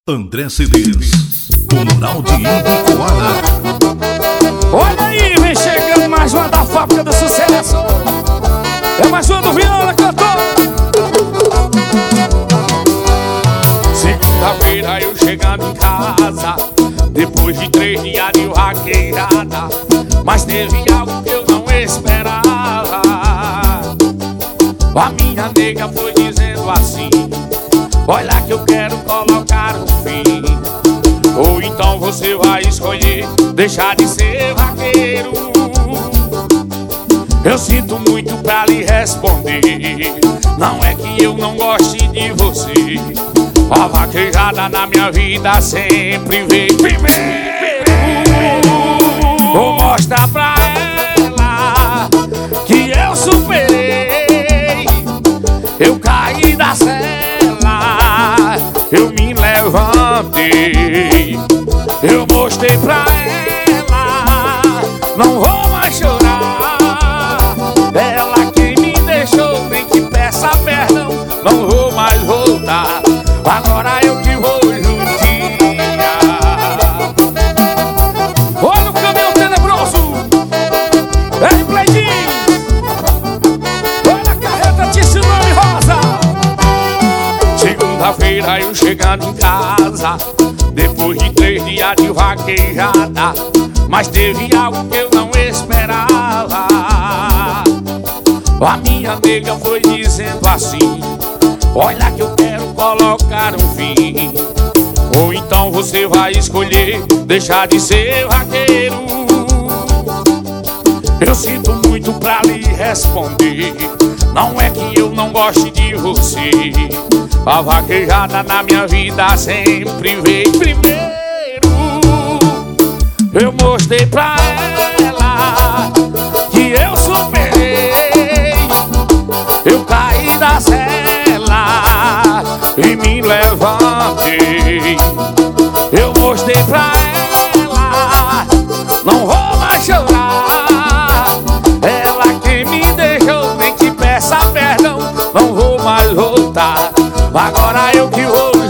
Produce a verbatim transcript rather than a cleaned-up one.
André C Ds, o Naldinho Coada. Olha aí, vem chegando mais uma da fábrica do sucesso. É mais uma do Viola, cantor. Segunda-feira eu chegando em casa, depois de três dias de vaquejada, mas teve algo que eu não esperava. A minha nega foi dizendo assim: olha que eu quero colocar um fim, ou então você vai escolher deixar de ser vaqueiro. Eu sinto muito pra lhe responder, não é que eu não goste de você. A vaquejada na minha vida sempre veio primeiro. Vou mostrar pra ela que eu superei. Eu caí da cela, eu me levantei. Eu mostrei pra ela, não vou mais chorar. Ela quem me deixou, nem que peça perdão, não vou mais voltar. Agora eu que vou judiar. Olha o caminhão tenebroso. É Pleitinho. Olha a carreta Tsunami Rosa. Segunda-feira eu chegando em casa, depois de três dias de vaquejada, mas teve algo que eu não esperava. A minha nega foi dizendo assim: olha que eu quero colocar um fim, ou então você vai escolher deixar de ser vaqueiro. Eu sinto muito pra lhe responder, não é que eu não goste de você. A vaquejada na minha vida sempre veio primeiro. Eu mostrei pra ela que eu superei. Eu caí da cela e me levantei. Eu mostrei pra ela, não vou mais chorar. Ela quem me deixou, nem que peça perdão, não vou mais voltar. Agora eu que vou